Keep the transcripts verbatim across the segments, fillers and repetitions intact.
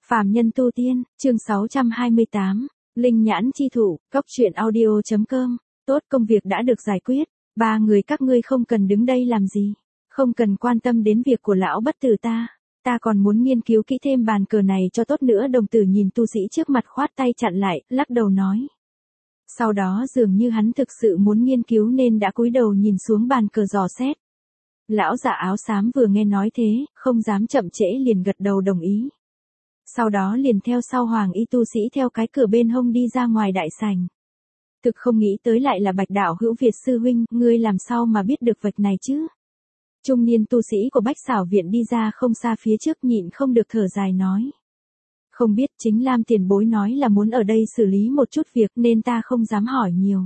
Phàm nhân tu tiên, chương sáu trăm hai mươi tám, Linh nhãn chi thủ, cốc truyện audio chấm com. Tốt, công việc đã được giải quyết, ba người các ngươi không cần đứng đây làm gì, không cần quan tâm đến việc của lão bất tử ta, ta còn muốn nghiên cứu kỹ thêm bàn cờ này cho tốt nữa. Đồng tử nhìn tu sĩ trước mặt khoát tay chặn lại, lắc đầu nói. Sau đó dường như hắn thực sự muốn nghiên cứu nên đã cúi đầu nhìn xuống bàn cờ dò xét. Lão già áo xám vừa nghe nói thế, không dám chậm trễ liền gật đầu đồng ý. Sau đó liền theo sau hoàng y tu sĩ theo cái cửa bên hông đi ra ngoài đại sảnh. Thực không nghĩ tới lại là Bạch đạo hữu Việt sư huynh, ngươi làm sao mà biết được vật này chứ? Trung niên tu sĩ của Bách Xảo viện đi ra không xa phía trước nhịn không được thở dài nói. Không biết, chính Lam tiền bối nói là muốn ở đây xử lý một chút việc nên ta không dám hỏi nhiều.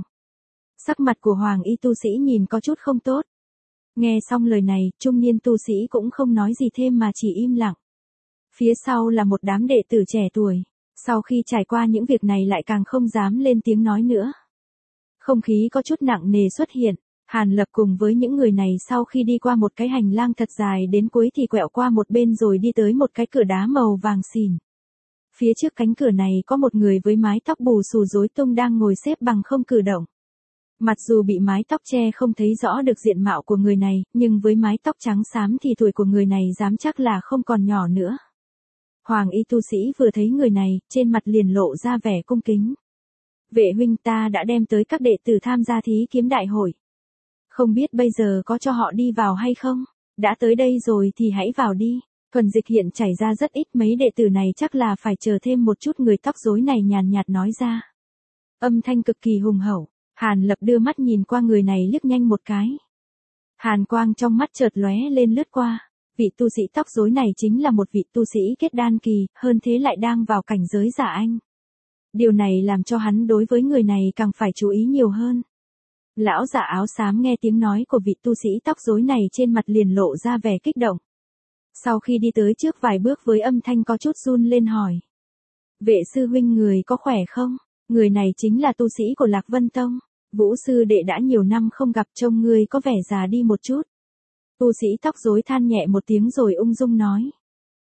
Sắc mặt của hoàng y tu sĩ nhìn có chút không tốt. Nghe xong lời này, trung niên tu sĩ cũng không nói gì thêm mà chỉ im lặng. Phía sau là một đám đệ tử trẻ tuổi, sau khi trải qua những việc này lại càng không dám lên tiếng nói nữa. Không khí có chút nặng nề xuất hiện, Hàn Lập cùng với những người này sau khi đi qua một cái hành lang thật dài đến cuối thì quẹo qua một bên rồi đi tới một cái cửa đá màu vàng xỉn. Phía trước cánh cửa này có một người với mái tóc bù xù rối tung đang ngồi xếp bằng không cử động. Mặc dù bị mái tóc che không thấy rõ được diện mạo của người này, nhưng với mái tóc trắng xám thì tuổi của người này dám chắc là không còn nhỏ nữa. Hoàng y tu sĩ vừa thấy người này, trên mặt liền lộ ra vẻ cung kính. Vệ huynh, ta đã đem tới các đệ tử tham gia thí kiếm đại hội. Không biết bây giờ có cho họ đi vào hay không? Đã tới đây rồi thì hãy vào đi. Thuần dịch hiện chảy ra rất ít, mấy đệ tử này chắc là phải chờ thêm một chút. Người tóc rối này nhàn nhạt nói ra. Âm thanh cực kỳ hùng hậu. Hàn Lập đưa mắt nhìn qua người này liếc nhanh một cái. Hàn quang trong mắt chợt lóe lên lướt qua. Vị tu sĩ tóc rối này chính là một vị tu sĩ kết đan kỳ, hơn thế lại đang vào cảnh giới giả anh. Điều này làm cho hắn đối với người này càng phải chú ý nhiều hơn. Lão giả áo xám nghe tiếng nói của vị tu sĩ tóc rối này trên mặt liền lộ ra vẻ kích động. Sau khi đi tới trước vài bước với âm thanh có chút run lên hỏi. Vệ sư huynh, người có khỏe không? Người này chính là tu sĩ của Lạc Vân Tông. Vũ sư đệ đã nhiều năm không gặp, trông ngươi có vẻ già đi một chút. Tu sĩ tóc rối than nhẹ một tiếng rồi ung dung nói.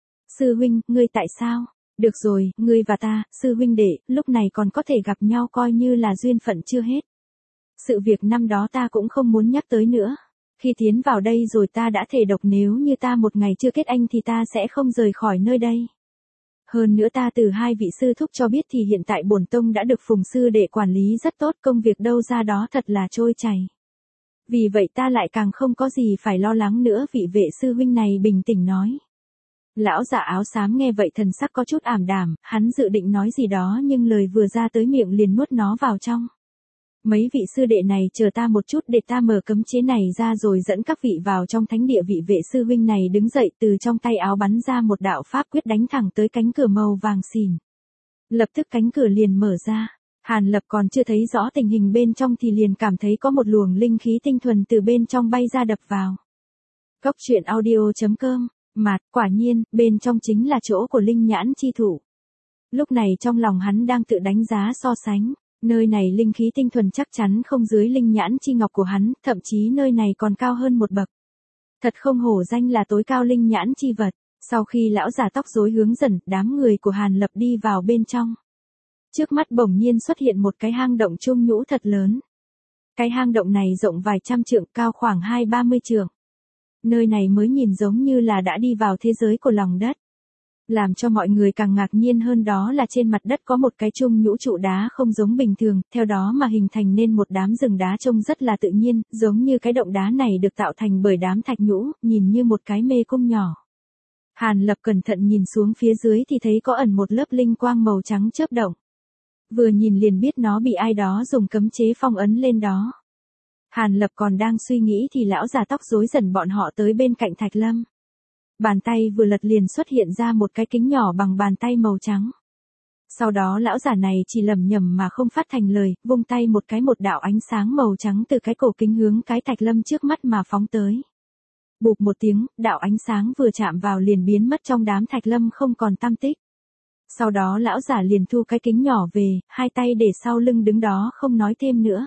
Sư huynh, ngươi tại sao? Được rồi, ngươi và ta, sư huynh đệ, lúc này còn có thể gặp nhau coi như là duyên phận chưa hết. Sự việc năm đó ta cũng không muốn nhắc tới nữa. Khi tiến vào đây rồi ta đã thề độc nếu như ta một ngày chưa kết anh thì ta sẽ không rời khỏi nơi đây. Hơn nữa ta từ hai vị sư thúc cho biết thì hiện tại bổn tông đã được Phùng sư đệ quản lý rất tốt, công việc đâu ra đó thật là trôi chảy. Vì vậy ta lại càng không có gì phải lo lắng nữa. Vị vệ sư huynh này bình tĩnh nói. Lão giả áo xám nghe vậy thần sắc có chút ảm đạm, hắn dự định nói gì đó nhưng lời vừa ra tới miệng liền nuốt nó vào trong. Mấy vị sư đệ này chờ ta một chút để ta mở cấm chế này ra rồi dẫn các vị vào trong thánh địa. Vị vệ sư huynh này đứng dậy từ trong tay áo bắn ra một đạo pháp quyết đánh thẳng tới cánh cửa màu vàng xỉn. Lập tức cánh cửa liền mở ra. Hàn Lập còn chưa thấy rõ tình hình bên trong thì liền cảm thấy có một luồng linh khí tinh thuần từ bên trong bay ra đập vào. Cốc truyện audio chấm com. Mạt, quả nhiên, bên trong chính là chỗ của linh nhãn chi thủ. Lúc này trong lòng hắn đang tự đánh giá so sánh. Nơi này linh khí tinh thuần chắc chắn không dưới linh nhãn chi ngọc của hắn, thậm chí nơi này còn cao hơn một bậc. Thật không hổ danh là tối cao linh nhãn chi vật. Sau khi lão già tóc rối hướng dẫn, đám người của Hàn Lập đi vào bên trong. Trước mắt bỗng nhiên xuất hiện một cái hang động chung nhũ thật lớn. Cái hang động này rộng vài trăm trượng, cao khoảng hai ba mươi trượng. Nơi này mới nhìn giống như là đã đi vào thế giới của lòng đất. Làm cho mọi người càng ngạc nhiên hơn đó là trên mặt đất có một cái chung nhũ trụ đá không giống bình thường, theo đó mà hình thành nên một đám rừng đá trông rất là tự nhiên, giống như cái động đá này được tạo thành bởi đám thạch nhũ, nhìn như một cái mê cung nhỏ. Hàn Lập cẩn thận nhìn xuống phía dưới thì thấy có ẩn một lớp linh quang màu trắng chớp động. Vừa nhìn liền biết nó bị ai đó dùng cấm chế phong ấn lên đó. Hàn Lập còn đang suy nghĩ thì lão già tóc rối dần bọn họ tới bên cạnh Thạch Lâm. Bàn tay vừa lật liền xuất hiện ra một cái kính nhỏ bằng bàn tay màu trắng. Sau đó lão già này chỉ lẩm nhẩm mà không phát thành lời, vung tay một cái, một đạo ánh sáng màu trắng từ cái cổ kính hướng cái Thạch Lâm trước mắt mà phóng tới. Bụp một tiếng, đạo ánh sáng vừa chạm vào liền biến mất trong đám Thạch Lâm không còn tăm tích. Sau đó lão giả liền thu cái kính nhỏ về, hai tay để sau lưng đứng đó không nói thêm nữa.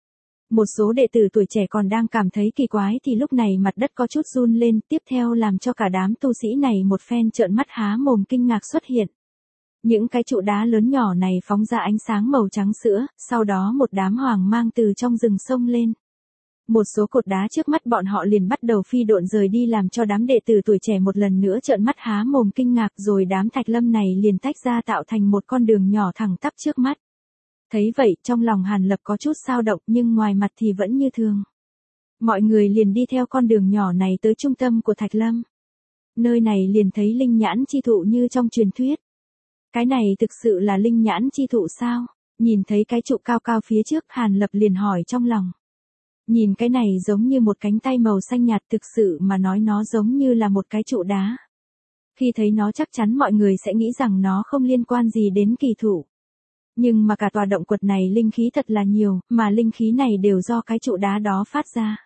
Một số đệ tử tuổi trẻ còn đang cảm thấy kỳ quái thì lúc này mặt đất có chút run lên, tiếp theo làm cho cả đám tu sĩ này một phen trợn mắt há mồm kinh ngạc xuất hiện. Những cái trụ đá lớn nhỏ này phóng ra ánh sáng màu trắng sữa, sau đó một đám hoàng mang từ trong rừng sông lên. Một số cột đá trước mắt bọn họ liền bắt đầu phi độn rời đi làm cho đám đệ tử tuổi trẻ một lần nữa trợn mắt há mồm kinh ngạc, rồi đám thạch lâm này liền tách ra tạo thành một con đường nhỏ thẳng tắp trước mắt. Thấy vậy, trong lòng Hàn Lập có chút xao động nhưng ngoài mặt thì vẫn như thường. Mọi người liền đi theo con đường nhỏ này tới trung tâm của thạch lâm. Nơi này liền thấy linh nhãn chi thụ như trong truyền thuyết. Cái này thực sự là linh nhãn chi thụ sao? Nhìn thấy cái trụ cao cao phía trước, Hàn Lập liền hỏi trong lòng. Nhìn cái này giống như một cánh tay màu xanh nhạt, thực sự mà nói nó giống như là một cái trụ đá. Khi thấy nó chắc chắn mọi người sẽ nghĩ rằng nó không liên quan gì đến kỳ thụ. Nhưng mà cả tòa động quật này linh khí thật là nhiều, mà linh khí này đều do cái trụ đá đó phát ra.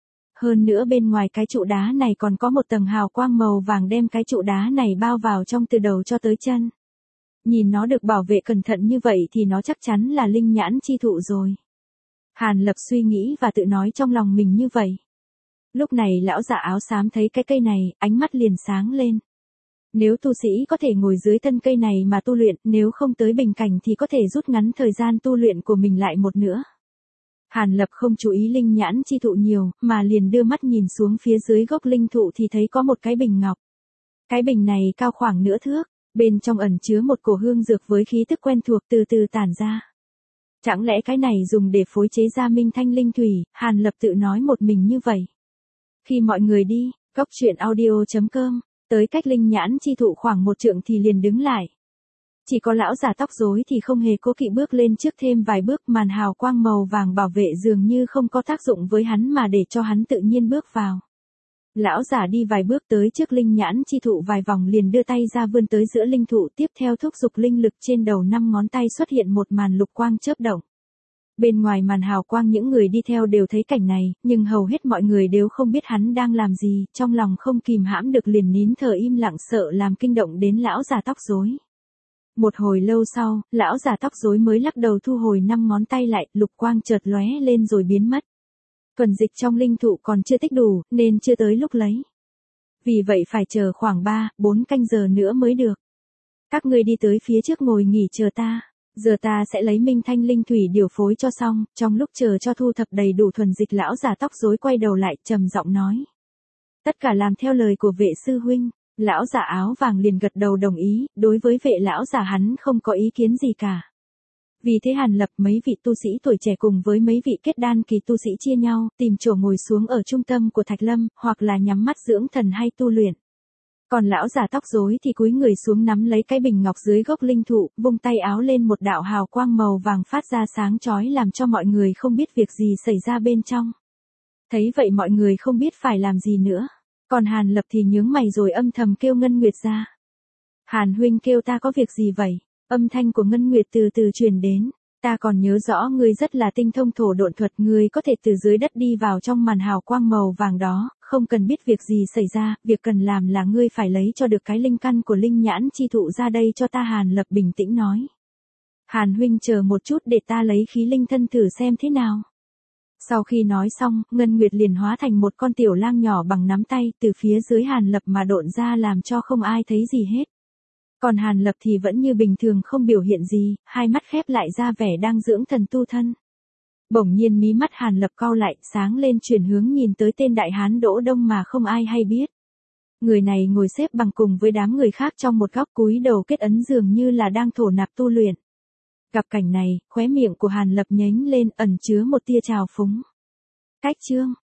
Hơn nữa bên ngoài cái trụ đá này còn có một tầng hào quang màu vàng đem cái trụ đá này bao vào trong từ đầu cho tới chân. Nhìn nó được bảo vệ cẩn thận như vậy thì nó chắc chắn là linh nhãn chi thụ rồi. Hàn Lập suy nghĩ và tự nói trong lòng mình như vậy. Lúc này lão giả áo xám thấy cái cây này, ánh mắt liền sáng lên. Nếu tu sĩ có thể ngồi dưới thân cây này mà tu luyện, nếu không tới bình cảnh thì có thể rút ngắn thời gian tu luyện của mình lại một nữa. Hàn Lập không chú ý linh nhãn chi thụ nhiều, mà liền đưa mắt nhìn xuống phía dưới gốc linh thụ thì thấy có một cái bình ngọc. Cái bình này cao khoảng nửa thước, bên trong ẩn chứa một cổ hương dược với khí tức quen thuộc từ từ tản ra. Chẳng lẽ cái này dùng để phối chế ra minh thanh linh thủy? Hàn Lập tự nói một mình như vậy. Khi mọi người đi, góc truyện audio chấm com, tới cách linh nhãn chi thụ khoảng một trượng thì liền đứng lại. Chỉ có lão già tóc rối thì không hề cố kỵ bước lên trước thêm vài bước, màn hào quang màu vàng bảo vệ dường như không có tác dụng với hắn mà để cho hắn tự nhiên bước vào. Lão giả đi vài bước tới trước linh nhãn chi thụ vài vòng liền đưa tay ra vươn tới giữa linh thụ, tiếp theo thúc giục linh lực trên đầu năm ngón tay xuất hiện một màn lục quang chớp động. Bên ngoài màn hào quang những người đi theo đều thấy cảnh này, nhưng hầu hết mọi người đều không biết hắn đang làm gì, trong lòng không kìm hãm được liền nín thở im lặng sợ làm kinh động đến lão già tóc rối. Một hồi lâu sau, lão già tóc rối mới lắc đầu thu hồi năm ngón tay lại, lục quang chợt lóe lên rồi biến mất. Thuần dịch trong linh thụ còn chưa tích đủ, nên chưa tới lúc lấy. Vì vậy phải chờ khoảng ba, bốn canh giờ nữa mới được. Các ngươi đi tới phía trước ngồi nghỉ chờ ta. Giờ ta sẽ lấy minh thanh linh thủy điều phối cho xong, trong lúc chờ cho thu thập đầy đủ thuần dịch lão già tóc rối quay đầu lại trầm giọng nói. Tất cả làm theo lời của vệ sư huynh. Lão già áo vàng liền gật đầu đồng ý, đối với vệ lão già hắn không có ý kiến gì cả. Vì thế Hàn Lập mấy vị tu sĩ tuổi trẻ cùng với mấy vị kết đan kỳ tu sĩ chia nhau, tìm chỗ ngồi xuống ở trung tâm của thạch lâm, hoặc là nhắm mắt dưỡng thần hay tu luyện. Còn lão già tóc rối thì cúi người xuống nắm lấy cái bình ngọc dưới gốc linh thụ, vung tay áo lên một đạo hào quang màu vàng phát ra sáng chói làm cho mọi người không biết việc gì xảy ra bên trong. Thấy vậy mọi người không biết phải làm gì nữa. Còn Hàn Lập thì nhướng mày rồi âm thầm kêu Ngân Nguyệt ra. Hàn huynh kêu ta có việc gì vậy? Âm thanh của Ngân Nguyệt từ từ truyền đến. Ta còn nhớ rõ ngươi rất là tinh thông thổ độn thuật, ngươi có thể từ dưới đất đi vào trong màn hào quang màu vàng đó, không cần biết việc gì xảy ra, việc cần làm là ngươi phải lấy cho được cái linh căn của linh nhãn chi thụ ra đây cho ta. Hàn Lập bình tĩnh nói. Hàn huynh chờ một chút để ta lấy khí linh thân thử xem thế nào. Sau khi nói xong, Ngân Nguyệt liền hóa thành một con tiểu lang nhỏ bằng nắm tay từ phía dưới Hàn Lập mà độn ra làm cho không ai thấy gì hết. Còn Hàn Lập thì vẫn như bình thường không biểu hiện gì, hai mắt khép lại ra vẻ đang dưỡng thần tu thân. Bỗng nhiên mí mắt Hàn Lập cau lại, sáng lên chuyển hướng nhìn tới tên đại hán Đỗ Đông mà không ai hay biết. Người này ngồi xếp bằng cùng với đám người khác trong một góc cúi đầu kết ấn dường như là đang thổ nạp tu luyện. Gặp cảnh này, khóe miệng của Hàn Lập nhếch lên ẩn chứa một tia trào phúng. Cách chương